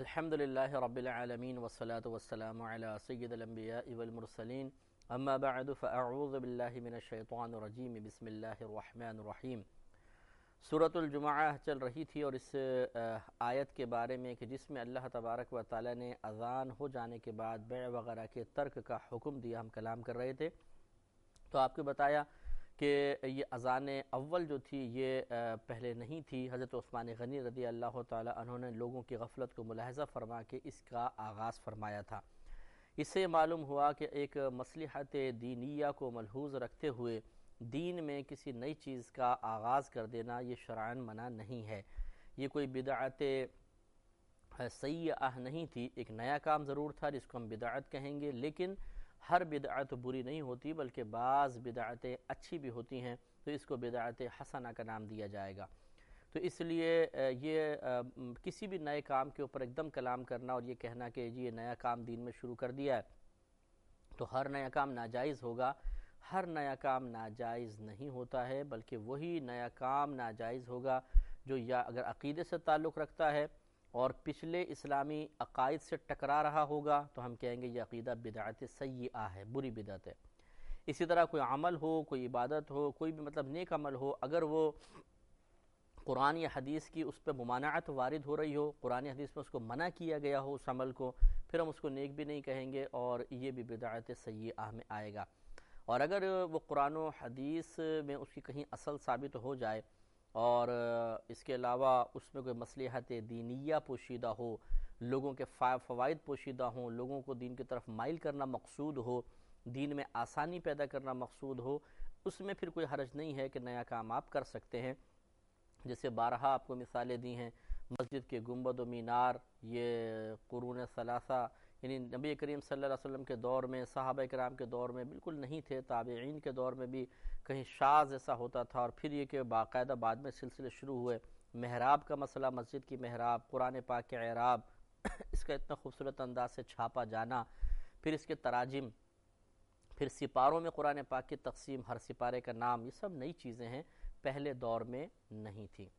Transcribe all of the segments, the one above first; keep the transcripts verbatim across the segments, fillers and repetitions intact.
الحمد للہ رب العالمین والصلاة والسلام علی سید الانبیاء والمرسلین اما بعد فاعوذ باللہ من الشیطان الرجیم بسم اللہ الرحمن الرحیم۔ سورۃ الجمعہ چل رہی تھی اور اس آیت کے بارے میں کہ جس میں اللہ تبارک و تعالی نے اذان ہو جانے کے بعد بیع وغیرہ کے ترک کا حکم دیا، ہم کلام کر رہے تھے تو آپ کو بتایا کہ یہ اذان اول جو تھی یہ پہلے نہیں تھی۔ حضرت عثمان غنی رضی اللہ تعالی عنہ نے لوگوں کی غفلت کو ملاحظہ فرما کے اس کا آغاز فرمایا تھا۔ اس سے معلوم ہوا کہ ایک مصلحت دینیہ کو ملحوظ رکھتے ہوئے دین میں کسی نئی چیز کا آغاز کر دینا یہ شرعاً منع نہیں ہے، یہ کوئی بدعت سیئہ نہیں تھی، ایک نیا کام ضرور تھا جس کو ہم بدعت کہیں گے، لیکن ہر بدعت بری نہیں ہوتی بلکہ بعض بدعتیں اچھی بھی ہوتی ہیں، تو اس کو بدعت حسنہ کا نام دیا جائے گا۔ تو اس لیے یہ کسی بھی نئے کام کے اوپر ایک دم کلام کرنا اور یہ کہنا کہ جی یہ نیا کام دین میں شروع کر دیا ہے تو ہر نیا کام ناجائز ہوگا، ہر نیا کام ناجائز نہیں ہوتا ہے، بلکہ وہی نیا کام ناجائز ہوگا جو یا اگر عقیدے سے تعلق رکھتا ہے اور پچھلے اسلامی عقائد سے ٹکرا رہا ہوگا تو ہم کہیں گے یہ عقیدہ بدعت سیئہ ہے، بری بدعت ہے۔ اسی طرح کوئی عمل ہو، کوئی عبادت ہو، کوئی بھی مطلب نیک عمل ہو، اگر وہ قرآن یا حدیث کی اس پہ ممانعت وارد ہو رہی ہو، قرآن یا حدیث میں اس کو منع کیا گیا ہو اس عمل کو، پھر ہم اس کو نیک بھی نہیں کہیں گے اور یہ بھی بدعت سیئہ میں آئے گا۔ اور اگر وہ قرآن و حدیث میں اس کی کہیں اصل ثابت ہو جائے اور اس کے علاوہ اس میں کوئی مصلحت دینیہ پوشیدہ ہو، لوگوں کے فوائد پوشیدہ ہوں، لوگوں کو دین کی طرف مائل کرنا مقصود ہو، دین میں آسانی پیدا کرنا مقصود ہو، اس میں پھر کوئی حرج نہیں ہے کہ نیا کام آپ کر سکتے ہیں۔ جیسے بارہا آپ کو مثالیں دی ہیں، مسجد کے گنبد و مینار یہ قرون ثلاثہ یعنی نبی کریم صلی اللہ علیہ وسلم کے دور میں، صحابہ کرام کے دور میں بالکل نہیں تھے، تابعین کے دور میں بھی کہیں شاذ ایسا ہوتا تھا، اور پھر یہ کہ باقاعدہ بعد میں سلسلے شروع ہوئے۔ محراب کا مسئلہ، مسجد کی محراب، قرآن پاک کے اعراب اس کا اتنا خوبصورت انداز سے چھاپا جانا، پھر اس کے تراجم، پھر سپاروں میں قرآن پاک کی تقسیم، ہر سپارے کا نام، یہ سب نئی چیزیں ہیں، پہلے دور میں نہیں تھی۔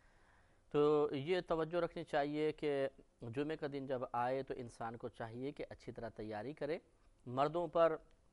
تو یہ توجہ رکھنی چاہیے کہ جمعہ کا دن جب آئے تو انسان کو چاہیے کہ اچھی طرح تیاری کرے۔ مردوں پر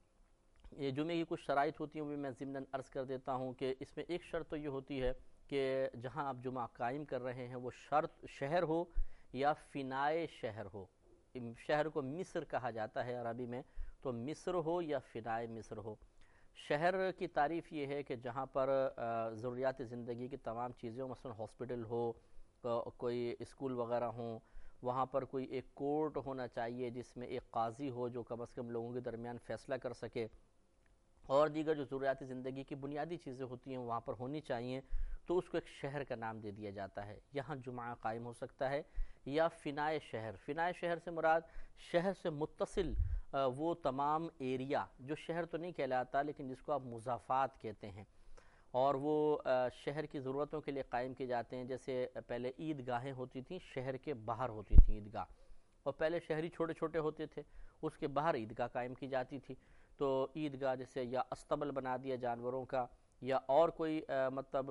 یہ جمعے کی کچھ شرائط ہوتی ہیں، وہ بھی میں ضمناً عرض کر دیتا ہوں کہ اس میں ایک شرط تو یہ ہوتی ہے کہ جہاں آپ جمعہ قائم کر رہے ہیں وہ شرط شہر ہو یا فنائے شہر ہو۔ شہر کو مصر کہا جاتا ہے عربی میں، تو مصر ہو یا فنائے مصر ہو۔ شہر کی تعریف یہ ہے کہ جہاں پر ضروریات زندگی کی تمام چیزیں ہوں، مثلا ہاسپٹل ہو، کوئی اسکول وغیرہ ہوں، وہاں پر کوئی ایک کورٹ ہونا چاہیے جس میں ایک قاضی ہو جو کم از کم لوگوں کے درمیان فیصلہ کر سکے، اور دیگر جو ضروریات زندگی کی بنیادی چیزیں ہوتی ہیں وہاں پر ہونی چاہیے، تو اس کو ایک شہر کا نام دے دیا جاتا ہے۔ یہاں جمعہ قائم ہو سکتا ہے یا فنائے شہر۔ فنائے شہر سے مراد شہر سے متصل وہ تمام ایریا جو شہر تو نہیں کہلاتا لیکن جس کو آپ مضافات کہتے ہیں، اور وہ شہر کی ضرورتوں کے لیے قائم کیے جاتے ہیں۔ جیسے پہلے عید گاہیں ہوتی تھیں، شہر کے باہر ہوتی تھیں عید گاہ، اور پہلے شہری چھوٹے چھوٹے ہوتے تھے، اس کے باہر عید گاہ قائم کی جاتی تھی۔ تو عید گاہ جیسے یا استبل بنا دیا جانوروں کا، یا اور کوئی مطلب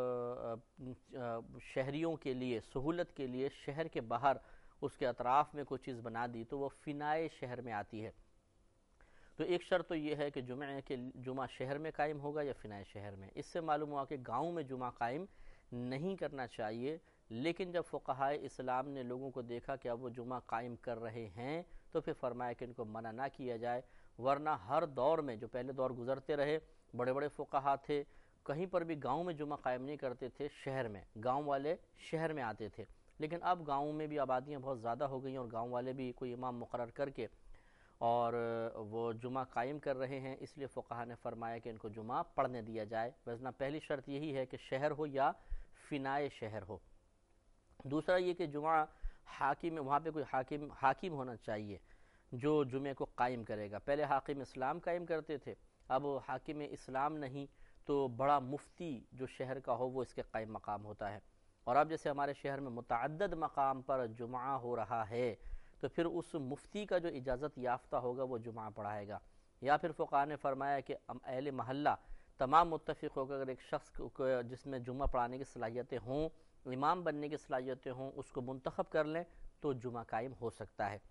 شہریوں کے لیے سہولت کے لیے شہر کے باہر اس کے اطراف میں کوئی چیز بنا دی تو وہ فنائے شہر میں آتی ہے۔ تو ایک شرط تو یہ ہے کہ جمعہ کے جمعہ شہر میں قائم ہوگا یا فنائے شہر میں۔ اس سے معلوم ہوا کہ گاؤں میں جمعہ قائم نہیں کرنا چاہیے، لیکن جب فقہائے اسلام نے لوگوں کو دیکھا کہ اب وہ جمعہ قائم کر رہے ہیں تو پھر فرمایا کہ ان کو منع نہ کیا جائے، ورنہ ہر دور میں جو پہلے دور گزرتے رہے بڑے بڑے فقہا تھے، کہیں پر بھی گاؤں میں جمعہ قائم نہیں کرتے تھے، شہر میں، گاؤں والے شہر میں آتے تھے۔ لیکن اب گاؤں میں بھی آبادیاں بہت زیادہ ہو گئی ہیں اور گاؤں والے بھی کوئی امام مقرر کر کے اور وہ جمعہ قائم کر رہے ہیں، اس لیے فقہا نے فرمایا کہ ان کو جمعہ پڑھنے دیا جائے۔ ویسے پہلی شرط یہی ہے کہ شہر ہو یا فنائے شہر ہو۔ دوسرا یہ کہ جمعہ حاکم، وہاں پہ کوئی حاکم حاکم ہونا چاہیے جو جمعے کو قائم کرے گا۔ پہلے حاکم اسلام قائم کرتے تھے، اب حاکم اسلام نہیں تو بڑا مفتی جو شہر کا ہو وہ اس کے قائم مقام ہوتا ہے۔ اور اب جیسے ہمارے شہر میں متعدد مقام پر جمعہ ہو رہا ہے تو پھر اس مفتی کا جو اجازت یافتہ ہوگا وہ جمعہ پڑھائے گا، یا پھر فقہا نے فرمایا کہ اہل محلہ تمام متفق ہو کر اگر ایک شخص کو جس میں جمعہ پڑھانے کی صلاحیتیں ہوں، امام بننے کی صلاحیتیں ہوں، اس کو منتخب کر لیں تو جمعہ قائم ہو سکتا ہے۔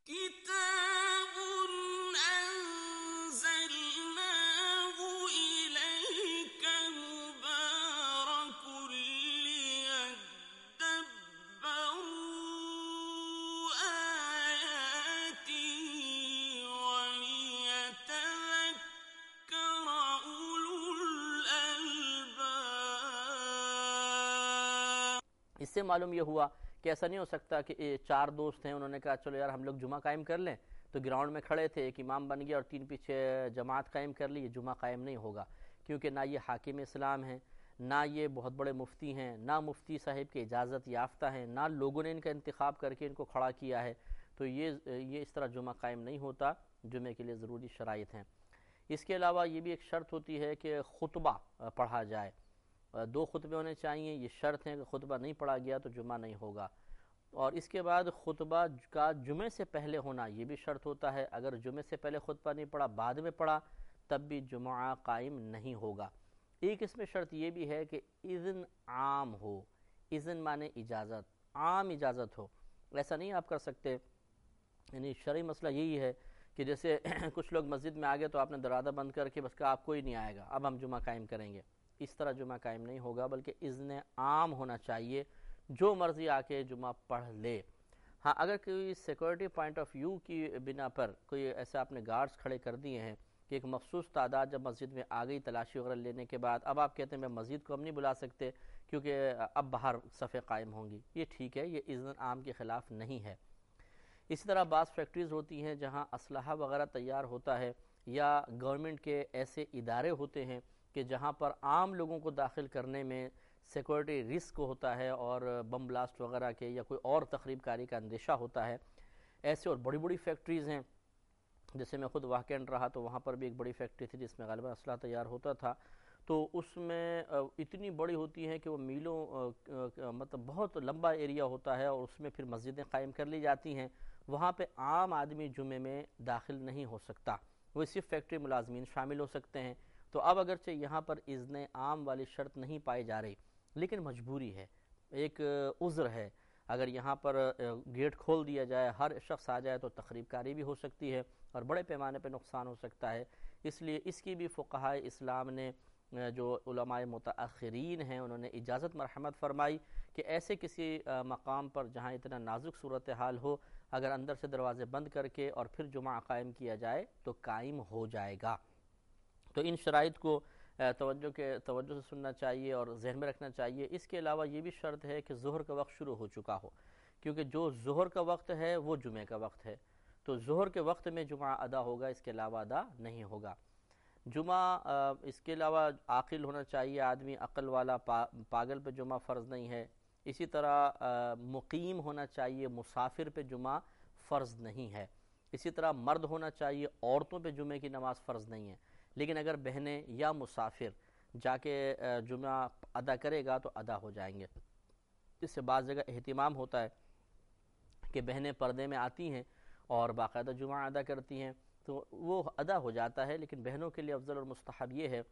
اس سے معلوم یہ ہوا کہ ایسا نہیں ہو سکتا کہ چار دوست ہیں، انہوں نے کہا چلو یار ہم لوگ جمعہ قائم کر لیں، تو گراؤنڈ میں کھڑے تھے، ایک امام بن گیا اور تین پیچھے جماعت قائم کر لی، یہ جمعہ قائم نہیں ہوگا، کیونکہ نہ یہ حاکم اسلام ہیں، نہ یہ بہت بڑے مفتی ہیں، نہ مفتی صاحب کے اجازت یافتہ ہیں، نہ لوگوں نے ان کا انتخاب کر کے ان کو کھڑا کیا ہے، تو یہ یہ اس طرح جمعہ قائم نہیں ہوتا۔ جمعے کے لیے ضروری شرائط ہیں۔ اس کے علاوہ یہ بھی ایک شرط ہوتی ہے کہ خطبہ پڑھا جائے، دو خطبے ہونے چاہیے، یہ شرط ہے کہ خطبہ نہیں پڑھا گیا تو جمعہ نہیں ہوگا۔ اور اس کے بعد خطبہ کا جمعے سے پہلے ہونا یہ بھی شرط ہوتا ہے، اگر جمعے سے پہلے خطبہ نہیں پڑھا بعد میں پڑھا تب بھی جمعہ قائم نہیں ہوگا۔ ایک اس میں شرط یہ بھی ہے کہ اذن عام ہو، اذن مانے اجازت، عام اجازت ہو، ایسا نہیں آپ کر سکتے، یعنی شرعی مسئلہ یہی ہے کہ جیسے کچھ لوگ مسجد میں آگے تو آپ نے دروازہ بند کر کے بس کہا آپ کوئی نہیں آئے گا، اب ہم جمعہ قائم کریں گے، اس طرح جمعہ قائم نہیں ہوگا، بلکہ اذن عام ہونا چاہیے، جو مرضی آ کے جمعہ پڑھ لے۔ ہاں اگر کوئی سیکورٹی پوائنٹ آف ویو کی بنا پر کوئی ایسا آپ نے گارڈز کھڑے کر دیے ہیں کہ ایک مخصوص تعداد جب مسجد میں آ گئی تلاشی وغیرہ لینے کے بعد، اب آپ کہتے ہیں میں مسجد کو ہم نہیں بلا سکتے کیونکہ اب باہر صفیں قائم ہوں گی، یہ ٹھیک ہے، یہ اذن عام کے خلاف نہیں ہے۔ اسی طرح بعض فیکٹریز ہوتی ہیں جہاں اسلحہ وغیرہ تیار ہوتا ہے، یا گورنمنٹ کے ایسے ادارے ہوتے ہیں کہ جہاں پر عام لوگوں کو داخل کرنے میں سیکورٹی رسک ہوتا ہے اور بم بلاسٹ وغیرہ کے یا کوئی اور تخریب کاری کا اندیشہ ہوتا ہے، ایسے اور بڑی بڑی فیکٹریز ہیں، جیسے میں خود واقعاً رہا تو وہاں پر بھی ایک بڑی فیکٹری تھی جس میں غالباً اسلحہ تیار ہوتا تھا، تو اس میں اتنی بڑی ہوتی ہے کہ وہ میلوں مطلب بہت لمبا ایریا ہوتا ہے، اور اس میں پھر مسجدیں قائم کر لی جاتی ہیں، وہاں پہ عام آدمی جمعے میں داخل نہیں ہو سکتا، وہ صرف فیکٹری ملازمین شامل ہو سکتے ہیں۔ تو اب اگرچہ یہاں پر اذن عام والی شرط نہیں پائی جا رہی، لیکن مجبوری ہے، ایک عذر ہے، اگر یہاں پر گیٹ کھول دیا جائے ہر شخص آ جائے تو تخریب کاری بھی ہو سکتی ہے اور بڑے پیمانے پہ نقصان ہو سکتا ہے، اس لیے اس کی بھی فقہائے اسلام نے، جو علماء متاخرین ہیں، انہوں نے اجازت مرحمت فرمائی کہ ایسے کسی مقام پر جہاں اتنا نازک صورتحال ہو، اگر اندر سے دروازے بند کر کے اور پھر جمعہ قائم کیا جائے تو قائم ہو جائے گا۔ تو ان شرائط کو توجہ کے توجہ سے سننا چاہیے اور ذہن میں رکھنا چاہیے۔ اس کے علاوہ یہ بھی شرط ہے کہ ظہر کا وقت شروع ہو چکا ہو، کیونکہ جو ظہر کا وقت ہے وہ جمعے کا وقت ہے، تو ظہر کے وقت میں جمعہ ادا ہوگا، اس کے علاوہ ادا نہیں ہوگا۔ جمعہ اس کے علاوہ عاقل ہونا چاہیے آدمی، عقل والا، پاگل پہ جمعہ فرض نہیں ہے۔ اسی طرح مقیم ہونا چاہیے، مسافر پہ جمعہ فرض نہیں ہے۔ اسی طرح مرد ہونا چاہیے، عورتوں پہ جمعے کی نماز فرض نہیں ہے، لیکن اگر بہنیں یا مسافر جا کے جمعہ ادا کرے گا تو ادا ہو جائیں گے۔ اس سے بعض جگہ اہتمام ہوتا ہے کہ بہنیں پردے میں آتی ہیں اور باقاعدہ جمعہ ادا کرتی ہیں، تو وہ ادا ہو جاتا ہے، لیکن بہنوں کے لیے افضل اور مستحب یہ ہے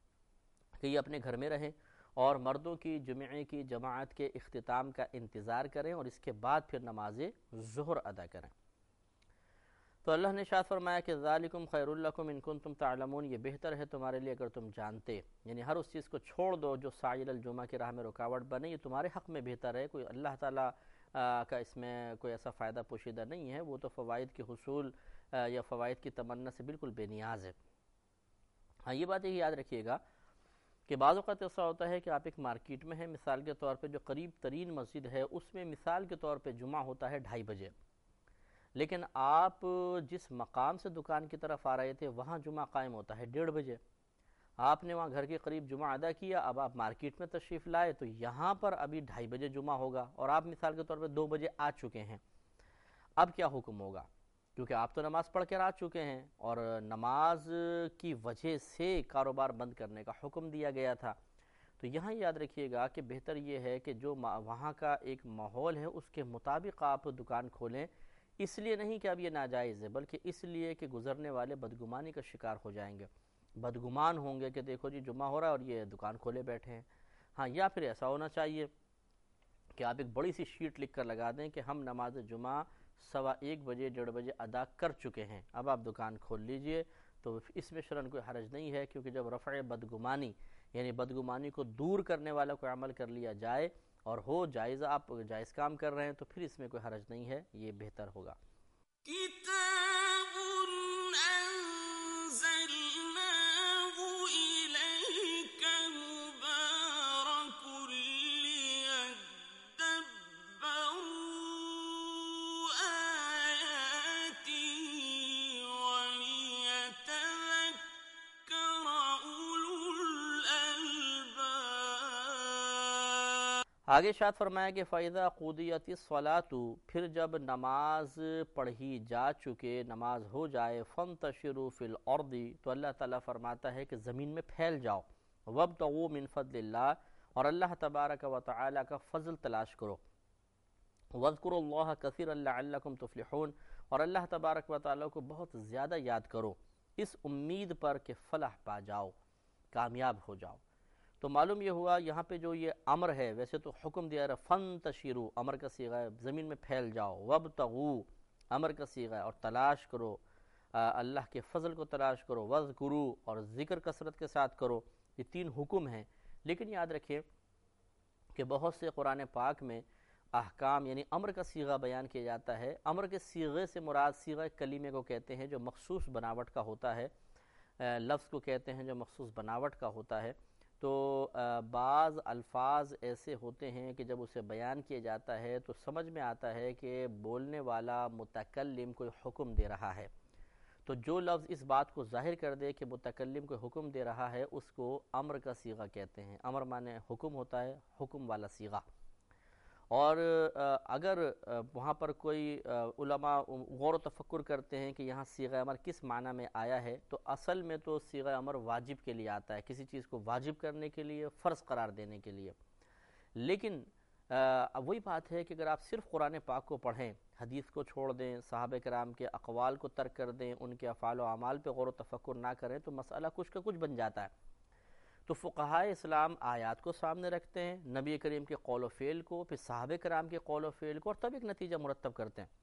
کہ یہ اپنے گھر میں رہیں اور مردوں کی جمعے کی جماعت کے اختتام کا انتظار کریں اور اس کے بعد پھر نماز ظہر ادا کریں۔ تو اللہ نے ارشاد فرمایا کہ ذالکم خیر لکم ان کنتم تعلمون، یہ بہتر ہے تمہارے لیے اگر تم جانتے، یعنی ہر اس چیز کو چھوڑ دو جو سعی الجمعہ کی راہ میں رکاوٹ بنے، یہ تمہارے حق میں بہتر ہے، کوئی اللہ تعالیٰ کا اس میں کوئی ایسا فائدہ پوشیدہ نہیں ہے، وہ تو فوائد کے حصول یا فوائد کی تمنا سے بالکل بے نیاز ہے۔ ہاں یہ بات یاد رکھیے گا کہ بعض اوقات ایسا ہوتا ہے کہ آپ ایک مارکیٹ میں ہیں، مثال کے طور پہ جو قریب ترین مسجد ہے اس میں مثال کے طور پہ جمعہ ہوتا ہے ڈھائی بجے، لیکن آپ جس مقام سے دکان کی طرف آ رہے تھے وہاں جمعہ قائم ہوتا ہے ڈیڑھ بجے، آپ نے وہاں گھر کے قریب جمعہ ادا کیا، اب آپ مارکیٹ میں تشریف لائے تو یہاں پر ابھی ڈھائی بجے جمعہ ہوگا اور آپ مثال کے طور پہ دو بجے آ چکے ہیں، اب کیا حکم ہوگا؟ کیونکہ آپ تو نماز پڑھ کر آ چکے ہیں اور نماز کی وجہ سے کاروبار بند کرنے کا حکم دیا گیا تھا، تو یہاں یاد رکھیے گا کہ بہتر یہ ہے کہ جو وہاں کا ایک ماحول ہے اس کے مطابق آپ دکان کھولیں، اس لیے نہیں کہ اب یہ ناجائز ہے، بلکہ اس لیے کہ گزرنے والے بدگمانی کا شکار ہو جائیں گے، بدگمان ہوں گے کہ دیکھو جی جمعہ ہو رہا ہے اور یہ دکان کھولے بیٹھے ہیں۔ ہاں یا پھر ایسا ہونا چاہیے کہ آپ ایک بڑی سی شیٹ لکھ کر لگا دیں کہ ہم نماز جمعہ سوا ایک بجے ڈیڑھ بجے ادا کر چکے ہیں، اب آپ دکان کھول لیجئے، تو اس میں شرعاً کوئی حرج نہیں ہے، کیونکہ جب رفع بدگمانی یعنی بدگمانی کو دور کرنے والا کوئی عمل کر لیا جائے اور ہو جائز، آپ جائز کام کر رہے ہیں، تو پھر اس میں کوئی حرج نہیں ہے، یہ بہتر ہوگا۔ کتاب انزلناہ الیک مبارک لیدبروا آیاتہ ولیتذکر اولو الالباب۔ آگے ارشاد فرمایا کہ فَإِذَا قُضِيَتِ الصَّلَاةُ، پھر جب نماز پڑھی جا چکے، نماز ہو جائے، فَانْتَشِرُوا فِي الْأَرْضِ، تو اللہ تعالیٰ فرماتا ہے کہ زمین میں پھیل جاؤ، وَابْتَغُوا مِنْ فَضْلِ اللَّهِ، اور اللہ تبارک و تعالیٰ کا فضل تلاش کرو، وَاذْكُرُوا اللَّهَ كَثِيرًا لَعَلَّكُمْ تُفْلِحُونَ، اور اللہ تبارک و تعالیٰ کو بہت زیادہ یاد کرو اس امید پر کہ فلاح پا جاؤ، کامیاب ہو جاؤ۔ تو معلوم یہ ہوا یہاں پہ جو یہ امر ہے، ویسے تو حکم دیا رہا فَانْتَشِرُوا، امر کا صیغہ ہے، زمین میں پھیل جاؤ، وَابْتَغُوا، امر کا صیغہ ہے، اور تلاش کرو، اللہ کے فضل کو تلاش کرو، وَاذْكُرُوا، اور ذکر کثرت کے ساتھ کرو، یہ تین حکم ہیں۔ لیکن یاد رکھیں کہ بہت سے قرآن پاک میں احکام یعنی امر کا صیغہ بیان کیا جاتا ہے، امر کے صیغے سے مراد صیغہ کلیمے کو کہتے ہیں جو مخصوص بناوٹ کا ہوتا ہے، لفظ کو کہتے ہیں جو مخصوص بناوٹ کا ہوتا ہے۔ تو بعض الفاظ ایسے ہوتے ہیں کہ جب اسے بیان کیا جاتا ہے تو سمجھ میں آتا ہے کہ بولنے والا متکلم کوئی حکم دے رہا ہے، تو جو لفظ اس بات کو ظاہر کر دے کہ متکلم کوئی حکم دے رہا ہے اس کو امر کا صیغہ کہتے ہیں۔ امر معنی حکم ہوتا ہے، حکم والا صیغہ۔ اور اگر وہاں پر کوئی علماء غور و تفکر کرتے ہیں کہ یہاں صیغہ امر کس معنی میں آیا ہے، تو اصل میں تو صیغہ امر واجب کے لیے آتا ہے، کسی چیز کو واجب کرنے کے لیے، فرض قرار دینے کے لیے۔ لیکن وہی بات ہے کہ اگر آپ صرف قرآن پاک کو پڑھیں، حدیث کو چھوڑ دیں، صحابہ کرام کے اقوال کو ترک کر دیں، ان کے افعال و اعمال پہ غور و تفکر نہ کریں، تو مسئلہ کچھ کا کچھ بن جاتا ہے۔ تو فقہائے اسلام آیات کو سامنے رکھتے ہیں، نبی کریم کے قول و فعل کو، پھر صحابہ کرام کے قول و فعل کو، اور تب ایک نتیجہ مرتب کرتے ہیں۔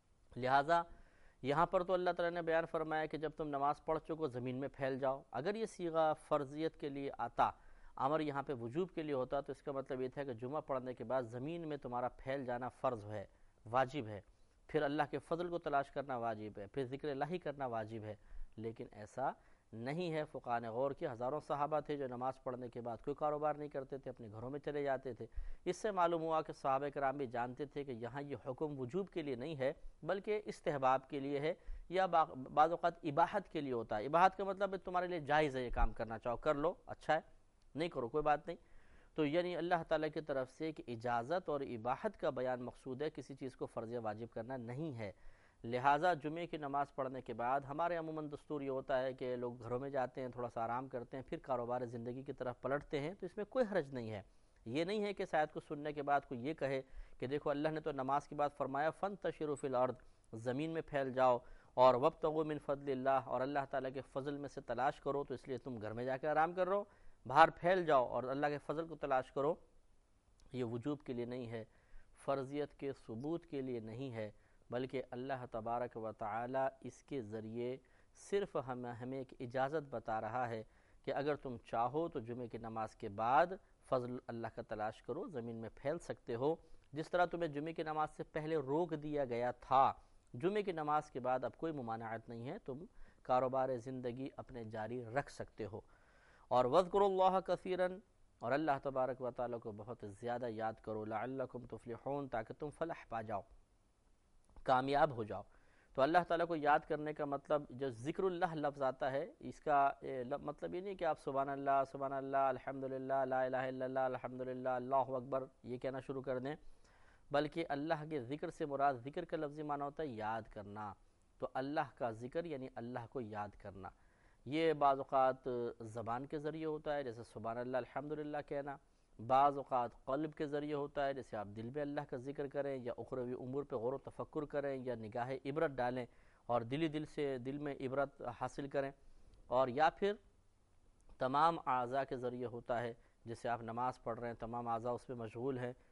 لہٰذا یہاں پر تو اللہ تعالیٰ نے بیان فرمایا کہ جب تم نماز پڑھ چکو زمین میں پھیل جاؤ۔ اگر یہ صیغہ فرضیت کے لیے آتا، امر یہاں پہ وجوب کے لیے ہوتا، تو اس کا مطلب یہ تھا کہ جمعہ پڑھنے کے بعد زمین میں تمہارا پھیل جانا فرض ہے، واجب ہے، پھر اللہ کے فضل کو تلاش کرنا واجب ہے، پھر ذکر الہی کرنا واجب ہے۔ لیکن ایسا نہیں ہے، فقہاء نے غور کی، ہزاروں صحابہ تھے جو نماز پڑھنے کے بعد کوئی کاروبار نہیں کرتے تھے، اپنے گھروں میں چلے جاتے تھے۔ اس سے معلوم ہوا کہ صحابہ کرام بھی جانتے تھے کہ یہاں یہ حکم وجوب کے لیے نہیں ہے بلکہ استحباب کے لیے ہے، یا بعض اوقات اباحت کے لیے ہوتا ہے۔ اباحت کا مطلب ہے تمہارے لیے جائز ہے، یہ کام کرنا چاہو کر لو، اچھا ہے، نہیں کرو کوئی بات نہیں۔ تو یعنی اللہ تعالیٰ کی طرف سے کہ اجازت اور اباحت کا بیان مقصود ہے، کسی چیز کو فرض یا واجب کرنا نہیں ہے۔ لہٰذا جمعے کی نماز پڑھنے کے بعد ہمارے عموماً دستور یہ ہوتا ہے کہ لوگ گھروں میں جاتے ہیں، تھوڑا سا آرام کرتے ہیں، پھر کاروبار زندگی کی طرف پلٹتے ہیں، تو اس میں کوئی حرج نہیں ہے۔ یہ نہیں ہے کہ شاید کو سننے کے بعد کوئی یہ کہے کہ دیکھو اللہ نے تو نماز کے بعد فرمایا فَانْتَشِرُوا فِي الْأَرْضِ، زمین میں پھیل جاؤ، اور وَابْتَغُوا مِنْ فَضْلِ اللَّهِ، اور اللہ تعالیٰ کے فضل میں سے تلاش کرو، تو اس لیے تم گھر میں جا کے آرام کر رہو، باہر پھیل جاؤ اور اللہ کے فضل کو تلاش کرو۔ یہ وجوب کے لیے نہیں ہے، فرضیت کے ثبوت کے لیے نہیں ہے، بلکہ اللہ تبارک و تعالی اس کے ذریعے صرف ہمیں ہمیں ایک اجازت بتا رہا ہے کہ اگر تم چاہو تو جمعے کی نماز کے بعد فضل اللہ کا تلاش کرو، زمین میں پھیل سکتے ہو، جس طرح تمہیں جمعے کی نماز سے پہلے روک دیا گیا تھا، جمعے کی نماز کے بعد اب کوئی ممانعت نہیں ہے، تم کاروبار زندگی اپنے جاری رکھ سکتے ہو۔ اور وَاذْكُرُوا اللَّهَ كَثِيرًا، اور اللہ تبارک و تعالیٰ کو بہت زیادہ یاد کرو، لَعَلَّكُمْ تُفْلِحُونَ، تاکہ تم فلاح پا جاؤ، کامیاب ہو جاؤ۔ تو اللہ تعالیٰ کو یاد کرنے کا مطلب، جو ذکر اللہ لفظ آتا ہے، اس کا مطلب یہ نہیں کہ آپ سبحان اللہ سبحان اللہ الحمدللہ لا الہ الا اللہ الحمدللہ اللہ اکبر یہ کہنا شروع کر دیں، بلکہ اللہ کے ذکر سے مراد، ذکر کا لفظی معنی ہوتا ہے یاد کرنا۔ تو اللہ کا ذکر یعنی اللہ کو یاد کرنا، یہ بعض اوقات زبان کے ذریعے ہوتا ہے، جیسے سبحان اللہ الحمدللہ کہنا، بعض اوقات قلب کے ذریعے ہوتا ہے، جیسے آپ دل میں اللہ کا ذکر کریں، یا اخروی امور پہ غور و تفکر کریں، یا نگاہ عبرت ڈالیں اور دلی دل سے دل میں عبرت حاصل کریں، اور یا پھر تمام اعضاء کے ذریعے ہوتا ہے، جیسے آپ نماز پڑھ رہے ہیں، تمام اعضاء اس پہ مشغول ہیں،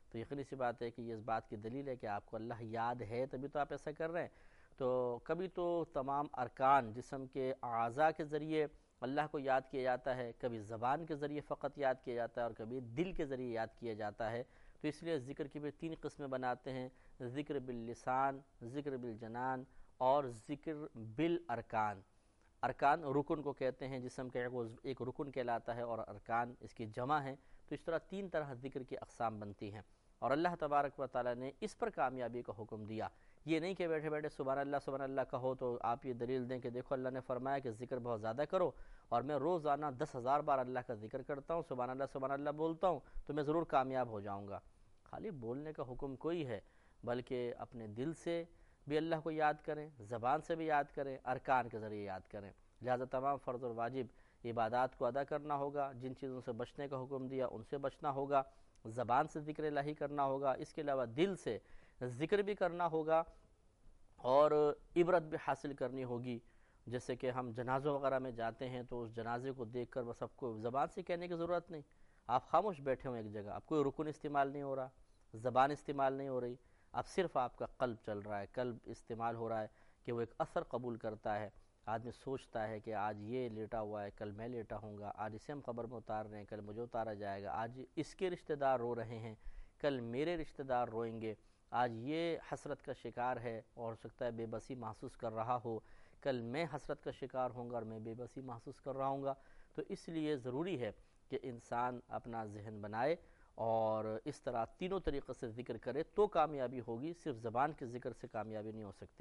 تو یقینی سی بات ہے کہ یہ اس بات کی دلیل ہے کہ آپ کو اللہ یاد ہے تبھی تو آپ ایسا کر رہے ہیں۔ تو کبھی تو تمام ارکان جسم کے اعضاء کے ذریعے اللہ کو یاد کیا جاتا ہے، کبھی زبان کے ذریعے فقط یاد کیا جاتا ہے اور کبھی دل کے ذریعے یاد کیا جاتا ہے۔ تو اس لیے ذکر کی بھی تین قسمیں بناتے ہیں، ذکر باللسان، ذکر بالجنان اور ذکر بالارکان۔ ارکان رکن کو کہتے ہیں، جسم کا ایک رکن کہلاتا ہے، اور ارکان اس کی جمع ہے۔ تو اس طرح تین طرح ذکر کی اقسام بنتی ہیں، اور اللہ تبارک و تعالیٰ نے اس پر کامیابی کا حکم دیا۔ یہ نہیں کہ بیٹھے بیٹھے سبحان اللہ سبحان اللہ کہو تو آپ یہ دلیل دیں کہ دیکھو اللہ نے فرمایا کہ ذکر بہت زیادہ کرو، اور میں روزانہ دس ہزار بار اللہ کا ذکر کرتا ہوں، سبحان اللہ سبحان اللہ بولتا ہوں تو میں ضرور کامیاب ہو جاؤں گا۔ خالی بولنے کا حکم کوئی ہے، بلکہ اپنے دل سے بھی اللہ کو یاد کریں، زبان سے بھی یاد کریں، ارکان کے ذریعے یاد کریں۔ لہذا تمام فرض اور واجب عبادات کو ادا کرنا ہوگا، جن چیزوں سے بچنے کا حکم دیا ان سے بچنا ہوگا، زبان سے ذکر الہی کرنا ہوگا، اس کے علاوہ دل سے ذکر بھی کرنا ہوگا، اور عبرت بھی حاصل کرنی ہوگی۔ جیسے کہ ہم جنازوں وغیرہ میں جاتے ہیں تو اس جنازے کو دیکھ کر بس آپ کو زبان سے کہنے کی ضرورت نہیں، آپ خاموش بیٹھے ہوئے ایک جگہ، آپ کوئی رکن استعمال نہیں ہو رہا، زبان استعمال نہیں ہو رہی، اب صرف آپ کا قلب چل رہا ہے، قلب استعمال ہو رہا ہے کہ وہ ایک اثر قبول کرتا ہے۔ آدمی سوچتا ہے کہ آج یہ لیٹا ہوا ہے، کل میں لیٹا ہوں گا، آج اسے ہم قبر میں اتار رہے ہیں، کل مجھے اتارا جائے گا، آج اس کے رشتہ دار رو رہے ہیں، کل میرے رشتہ دار روئیں گے، آج یہ حسرت کا شکار ہے اور ہو سکتا ہے بے بسی محسوس کر رہا ہو، کل میں حسرت کا شکار ہوں گا اور میں بے بسی محسوس کر رہا ہوں گا۔ تو اس لیے ضروری ہے کہ انسان اپنا ذہن بنائے اور اس طرح تینوں طریقے سے ذکر کرے تو کامیابی ہوگی، صرف زبان کے ذکر سے کامیابی نہیں ہو سکتی۔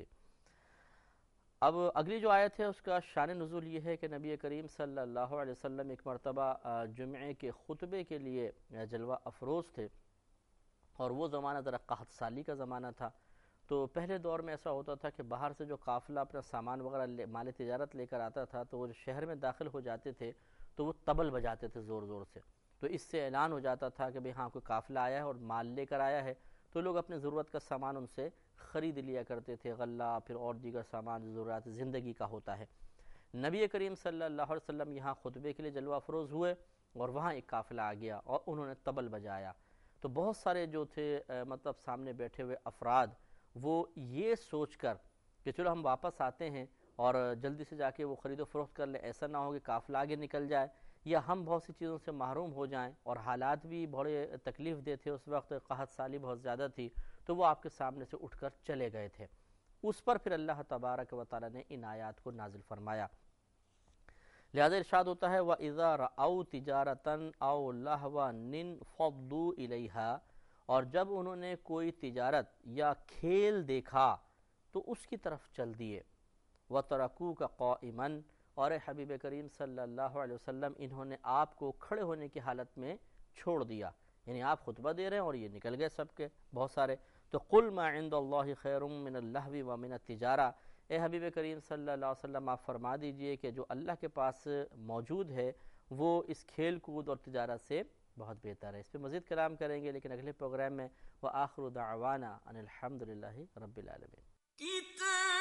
اب اگلی جو آیت ہے اس کا شان نزول یہ ہے کہ نبی کریم صلی اللہ علیہ وسلم ایک مرتبہ جمعے کے خطبے کے لیے جلوہ افروز تھے، اور وہ زمانہ ذرا قحط سالی کا زمانہ تھا۔ تو پہلے دور میں ایسا ہوتا تھا کہ باہر سے جو قافلہ اپنا سامان وغیرہ مال تجارت لے کر آتا تھا تو وہ شہر میں داخل ہو جاتے تھے تو وہ طبل بجاتے تھے زور زور سے، تو اس سے اعلان ہو جاتا تھا کہ بھئی ہاں کوئی قافلہ آیا ہے اور مال لے کر آیا ہے، تو لوگ اپنے ضرورت کا سامان ان سے خرید لیا کرتے تھے، غلہ پھر اور دیگر سامان جو ضرورت زندگی کا ہوتا ہے۔ نبی کریم صلی اللہ علیہ وسلم یہاں خطبے کے لیے جلوہ افروز ہوئے، اور وہاں ایک قافلہ آ گیا اور انہوں نے طبل بجایا۔ تو بہت سارے جو تھے مطلب سامنے بیٹھے ہوئے افراد، وہ یہ سوچ کر کہ چلو ہم واپس آتے ہیں اور جلدی سے جا کے وہ خرید و فروخت کر لیں، ایسا نہ ہو کہ قافلہ آگے نکل جائے یا ہم بہت سی چیزوں سے محروم ہو جائیں، اور حالات بھی بڑے تکلیف دہ تھے اس وقت، قحط سالی بہت زیادہ تھی، تو وہ آپ کے سامنے سے اٹھ کر چلے گئے تھے۔ اس پر پھر اللہ تبارک و تعالی نے ان آیات کو نازل فرمایا۔ لہذا ارشاد ہوتا ہے وَإِذَا رَأَوْا تِجَارَةً أَوْ لَهْوًا انفضوا إِلَيْهَا، اور جب انہوں نے کوئی تجارت یا کھیل دیکھا تو اس کی طرف چل دیے۔ وَتَرَكُوكَ قَائِمًا، اور اے حبیب کریم صلی اللہ علیہ وسلم انہوں نے آپ کو کھڑے ہونے کی حالت میں چھوڑ دیا، یعنی آپ خطبہ دے رہے ہیں اور یہ نکل گئے سب کے بہت سارے۔ تو قُلْ مَا عِنْدَ اللَّهِ خَيْرٌ مِّنَ اللَّهْوِ وَمِنَ التِّجَارَةِ، اے حبیب کریم صلی اللہ علیہ وسلم آپ فرما دیجئے کہ جو اللہ کے پاس موجود ہے وہ اس کھیل کود اور تجارت سے بہت بہتر ہے۔ اس پہ مزید کلام کریں گے لیکن اگلے پروگرام میں۔ وآخر دعوانا ان الحمد للہ رب العالمین۔